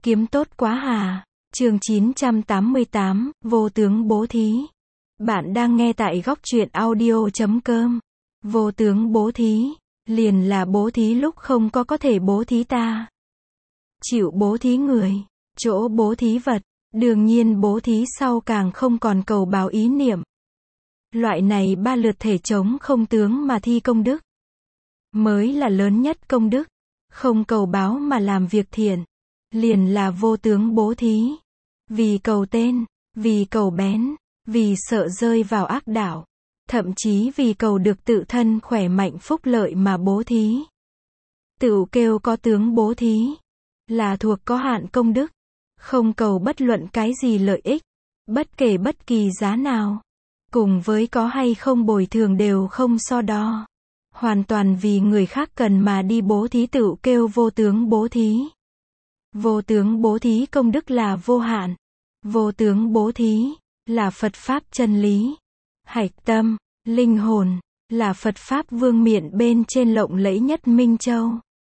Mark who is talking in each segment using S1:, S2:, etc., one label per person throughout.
S1: Kiếm tốt quá hà. Chương 988, Vô tướng bố thí. Bạn đang nghe tại góc truyện audio.com. Vô tướng bố thí, liền là bố thí lúc không có thể bố thí ta. Chịu bố thí người, chỗ bố thí vật, đương nhiên bố thí sau càng không còn cầu báo ý niệm. Loại này ba lượt thể chống không tướng mà thi công đức, mới là lớn nhất công đức. Không cầu báo mà làm việc thiện, liền là vô tướng bố thí. Vì cầu tên, vì cầu bén, vì sợ rơi vào ác đạo, thậm chí vì cầu được tự thân khỏe mạnh phúc lợi mà bố thí. Tựu kêu có tướng bố thí, là thuộc có hạn công đức, không cầu bất luận cái gì lợi ích, bất kể bất kỳ giá nào, cùng với có hay không bồi thường đều không so đo. Hoàn toàn vì người khác cần mà đi bố thí tựu kêu vô tướng bố thí. Vô tướng bố thí công đức là vô hạn. Vô tướng bố thí là Phật Pháp chân lý. Hạch tâm, linh hồn, là Phật Pháp vương miện bên trên lộng lẫy nhất Minh Châu.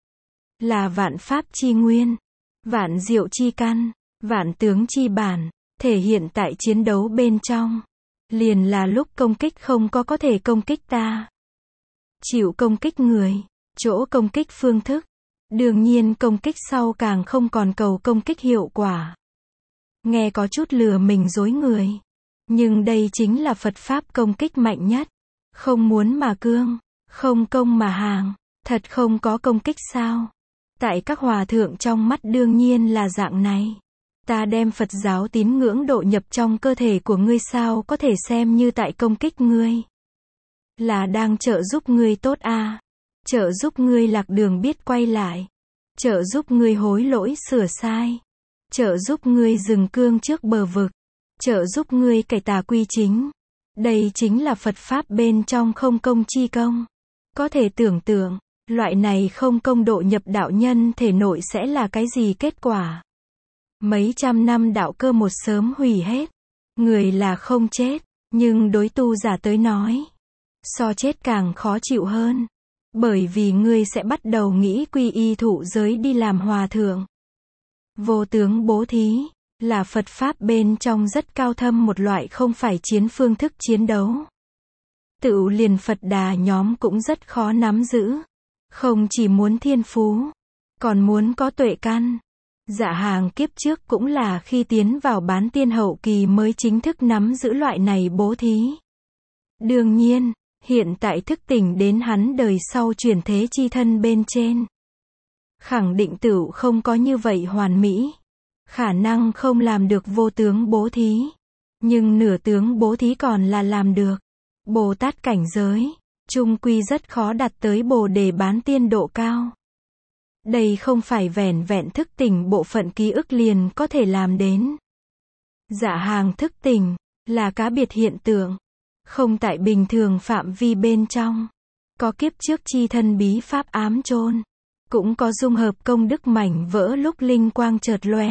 S1: Là vạn Pháp chi nguyên, vạn diệu chi căn, vạn tướng chi bản, thể hiện tại chiến đấu bên trong. Liền là lúc công kích không có thể công kích ta. Chịu công kích người, chỗ công kích phương thức. Đương nhiên công kích sau càng không còn cầu công kích hiệu quả. Nghe có chút lừa mình dối người. Nhưng đây chính là Phật Pháp công kích mạnh nhất. Không muốn mà cương, không công mà hàng. Thật không có công kích sao? Tại các hòa thượng trong mắt đương nhiên là dạng này. Ta đem Phật giáo tín ngưỡng độ nhập trong cơ thể của ngươi sao có thể xem như tại công kích ngươi. Là đang trợ giúp ngươi tốt à? Trợ giúp ngươi lạc đường biết quay lại. Trợ giúp ngươi hối lỗi sửa sai. Trợ giúp ngươi dừng cương trước bờ vực. Trợ giúp ngươi cải tà quy chính. Đây chính là Phật Pháp bên trong không công chi công. Có thể tưởng tượng, loại này không công độ nhập đạo nhân thể nội sẽ là cái gì kết quả. Mấy trăm năm đạo cơ một sớm hủy hết. Người là không chết, nhưng đối tu giả tới nói, so chết càng khó chịu hơn. Bởi vì ngươi sẽ bắt đầu nghĩ quy y thụ giới đi làm hòa thượng. Vô tướng bố thí, là Phật Pháp bên trong rất cao thâm một loại không phải chiến phương thức chiến đấu. Tựu liền Phật Đà nhóm cũng rất khó nắm giữ. Không chỉ muốn thiên phú, còn muốn có tuệ căn. Dạ hàng kiếp trước cũng là khi tiến vào bán tiên hậu kỳ mới chính thức nắm giữ loại này bố thí. Đương nhiên, hiện tại thức tỉnh đến hắn đời sau chuyển thế chi thân bên trên. Khẳng định tựu không có như vậy hoàn mỹ. Khả năng không làm được vô tướng bố thí. Nhưng nửa tướng bố thí còn là làm được. Bồ Tát cảnh giới, chung quy rất khó đạt tới Bồ Đề bán tiên độ cao. Đây không phải vẻn vẹn thức tỉnh bộ phận ký ức liền có thể làm đến. Dạ hàng thức tỉnh, là cá biệt hiện tượng. Không tại bình thường phạm vi bên trong. Có kiếp trước chi thân bí pháp ám chôn. Cũng có dung hợp công đức mảnh vỡ lúc linh quang chợt lóe.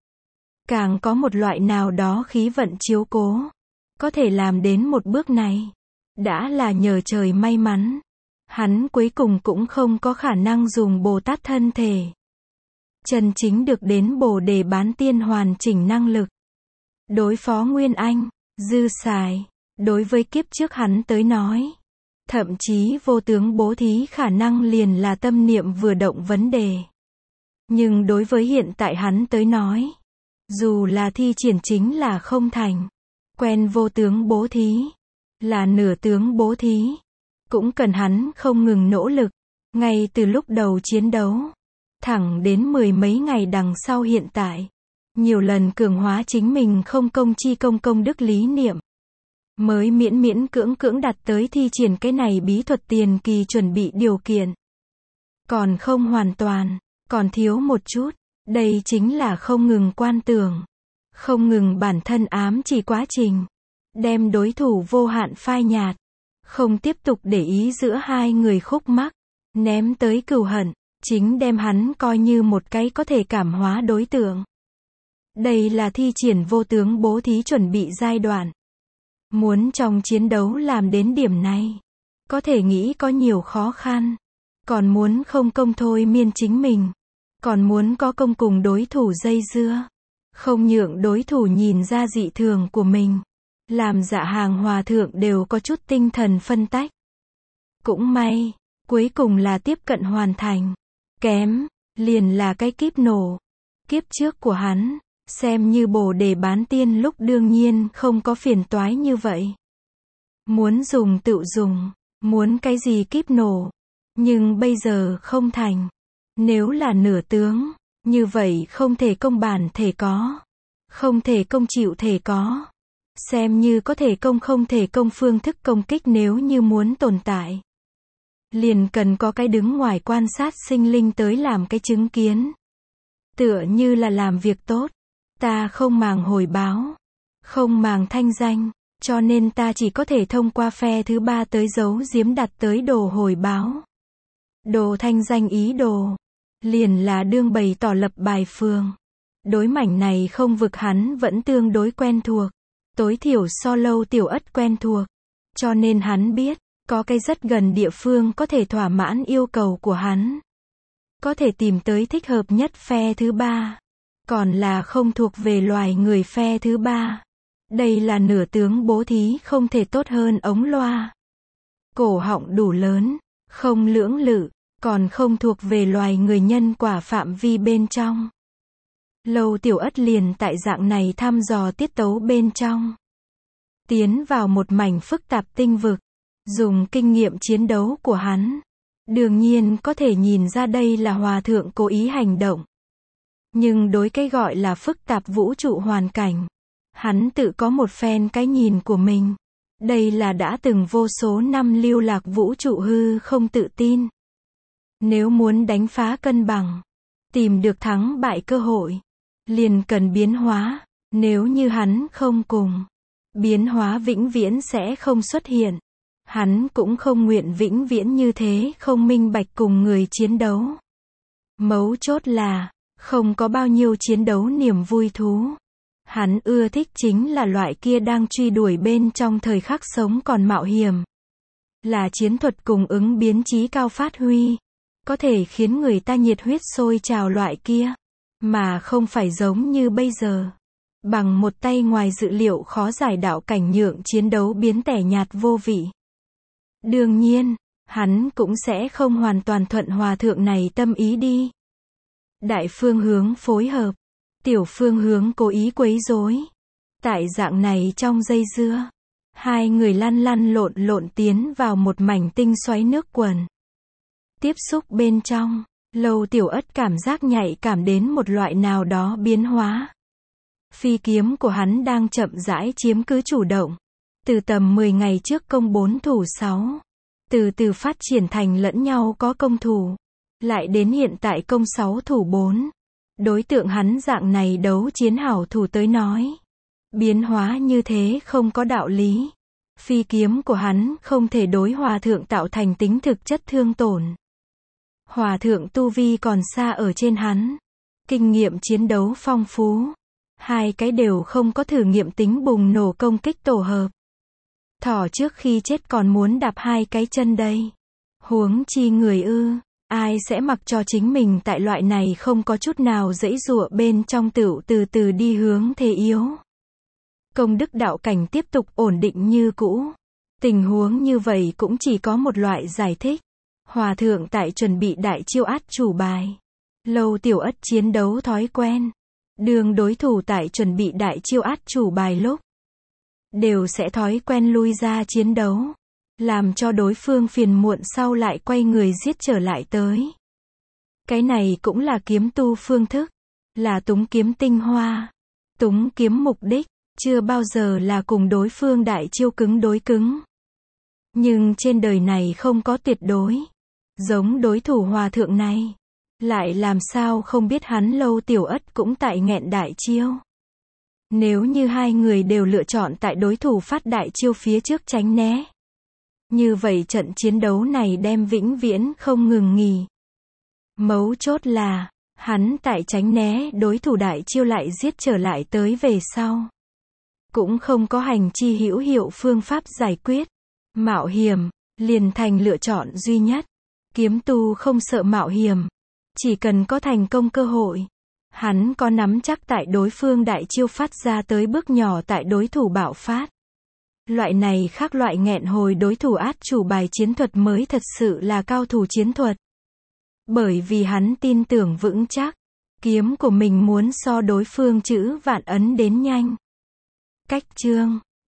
S1: Càng có một loại nào đó khí vận chiếu cố. Có thể làm đến một bước này. Đã là nhờ trời may mắn. Hắn cuối cùng cũng không có khả năng dùng Bồ Tát thân thể. Chân chính được đến Bồ Đề bán tiên hoàn chỉnh năng lực. Đối phó Nguyên Anh, dư xài. Đối với kiếp trước hắn tới nói, thậm chí vô tướng bố thí khả năng liền là tâm niệm vừa động vấn đề. Nhưng đối với hiện tại hắn tới nói, dù là thi triển chính là không thành. Quen vô tướng bố thí, là nửa tướng bố thí, cũng cần hắn không ngừng nỗ lực, ngay từ lúc đầu chiến đấu, thẳng đến mười mấy ngày đằng sau hiện tại, nhiều lần cường hóa chính mình không công chi công đức lý niệm. Mới miễn miễn cưỡng đạt tới thi triển cái này bí thuật tiền kỳ chuẩn bị điều kiện. Còn không hoàn toàn, còn thiếu một chút. Đây chính là không ngừng quan tưởng. Không ngừng bản thân ám chỉ quá trình. Đem đối thủ vô hạn phai nhạt. Không tiếp tục để ý giữa hai người khúc mắc. Ném tới cừu hận. Chính đem hắn coi như một cái có thể cảm hóa đối tượng. Đây là thi triển vô tướng bố thí chuẩn bị giai đoạn. Muốn trong chiến đấu làm đến điểm này, có thể nghĩ có nhiều khó khăn. Còn muốn không công thôi miên chính mình. còn muốn có công cùng đối thủ dây dưa, không nhượng đối thủ nhìn ra dị thường của mình. Làm Dạ Hàng hòa thượng đều có chút tinh thần phân tách. Cũng may, cuối cùng là tiếp cận hoàn thành. Kém, liền là cái kíp nổ. Kiếp trước của hắn, xem như Bồ Đề bán tiên lúc đương nhiên không có phiền toái như vậy. Muốn dùng tự dùng, muốn cái gì kíp nổ. Nhưng bây giờ không thành. Nếu là nửa tướng, như vậy không thể công bản thể có. Không thể công chịu thể có. Xem như có thể công không thể công phương thức công kích nếu như muốn tồn tại. Liền cần có cái đứng ngoài quan sát sinh linh tới làm cái chứng kiến. Tựa như là làm việc tốt. Ta không màng hồi báo. Không màng thanh danh. Cho nên ta chỉ có thể thông qua phe thứ ba tới giấu giếm đặt tới đồ hồi báo. Đồ thanh danh ý đồ. Liền là đương bày tỏ lập bài phường. Đối mảnh này không vực hắn vẫn tương đối quen thuộc. Tối thiểu so Lâu Tiểu Ất quen thuộc. Cho nên hắn biết, có cái rất gần địa phương có thể thỏa mãn yêu cầu của hắn. Có thể tìm tới thích hợp nhất phe thứ ba. Còn là không thuộc về loài người phe thứ ba. Đây là nửa tướng bố thí không thể tốt hơn ống loa. Cổ họng đủ lớn, không lưỡng lự, còn không thuộc về loài người nhân quả phạm vi bên trong. Lâu Tiểu Ất liền tại dạng này thăm dò tiết tấu bên trong. Tiến vào một mảnh phức tạp tinh vực. Dùng kinh nghiệm chiến đấu của hắn. Đương nhiên có thể nhìn ra đây là hòa thượng cố ý hành động. Nhưng đối cái gọi là phức tạp vũ trụ hoàn cảnh. Hắn tự có một phen cái nhìn của mình. Đây là đã từng vô số năm lưu lạc vũ trụ hư không tự tin. Nếu muốn đánh phá cân bằng. Tìm được thắng bại cơ hội. Liền cần biến hóa. Nếu như hắn không cùng. Biến hóa vĩnh viễn sẽ không xuất hiện. Hắn cũng không nguyện vĩnh viễn như thế không minh bạch cùng người chiến đấu. Mấu chốt là, không có bao nhiêu chiến đấu niềm vui thú. Hắn ưa thích chính là loại kia đang truy đuổi bên trong thời khắc sống còn mạo hiểm. Là chiến thuật cùng ứng biến trí cao phát huy. Có thể khiến người ta nhiệt huyết sôi trào loại kia. Mà không phải giống như bây giờ. Bằng một tay ngoài dự liệu khó giải đạo cảnh nhượng chiến đấu biến tẻ nhạt vô vị. Đương nhiên, hắn cũng sẽ không hoàn toàn thuận hòa thượng này tâm ý đi. Đại phương hướng phối hợp. Tiểu phương hướng cố ý quấy rối. Tại dạng này trong dây dưa. Hai người lăn lăn lộn lộn tiến vào một mảnh tinh xoáy nước quần. Tiếp xúc bên trong, Lâu Tiểu Ất cảm giác nhạy cảm đến một loại nào đó biến hóa. Phi kiếm của hắn đang chậm rãi chiếm cứ chủ động. Từ tầm 10 ngày trước công 4 thủ 6. Từ từ phát triển thành lẫn nhau có công thủ. Lại đến hiện tại công 6 thủ 4. Đối tượng hắn dạng này đấu chiến hảo thủ tới nói. Biến hóa như thế không có đạo lý. Phi kiếm của hắn không thể đối hòa thượng tạo thành tính thực chất thương tổn. Hòa thượng tu vi còn xa ở trên hắn. Kinh nghiệm chiến đấu phong phú. Hai cái đều không có thử nghiệm tính bùng nổ công kích tổ hợp. Thỏ trước khi chết còn muốn đạp hai cái chân đây. Huống chi người ư, ai sẽ mặc cho chính mình tại loại này không có chút nào giãy giụa bên trong tựu từ từ đi hướng thế yếu. Công đức đạo cảnh tiếp tục ổn định như cũ. Tình huống như vậy cũng chỉ có một loại giải thích. Hòa thượng tại chuẩn bị đại chiêu át chủ bài. Lâu Tiểu Ất chiến đấu thói quen. Đường đối thủ tại chuẩn bị đại chiêu át chủ bài lúc. Đều sẽ thói quen lui ra chiến đấu. Làm cho đối phương phiền muộn sau lại quay người giết trở lại tới. Cái này cũng là kiếm tu phương thức. Là túng kiếm tinh hoa. Túng kiếm mục đích. Chưa bao giờ là cùng đối phương đại chiêu cứng đối cứng. Nhưng trên đời này không có tuyệt đối. Giống đối thủ hòa thượng này. Lại làm sao không biết hắn Lâu Tiểu Ất cũng tại nghẹn đại chiêu. Nếu như hai người đều lựa chọn tại đối thủ phát đại chiêu phía trước tránh né. Như vậy trận chiến đấu này đem vĩnh viễn không ngừng nghỉ. Mấu chốt là, hắn tại tránh né đối thủ đại chiêu lại giết trở lại tới về sau. Cũng không có hành chi hữu hiệu phương pháp giải quyết. Mạo hiểm, liền thành lựa chọn duy nhất. Kiếm tu không sợ mạo hiểm. Chỉ cần có thành công cơ hội, hắn có nắm chắc tại đối phương đại chiêu phát ra tới bước nhỏ tại đối thủ bạo phát. Loại này khác loại nghẹn hồi đối thủ át chủ bài chiến thuật mới thật sự là cao thủ chiến thuật. Bởi vì hắn tin tưởng vững chắc, kiếm của mình muốn so đối phương chữ vạn ấn đến nhanh. Cách chương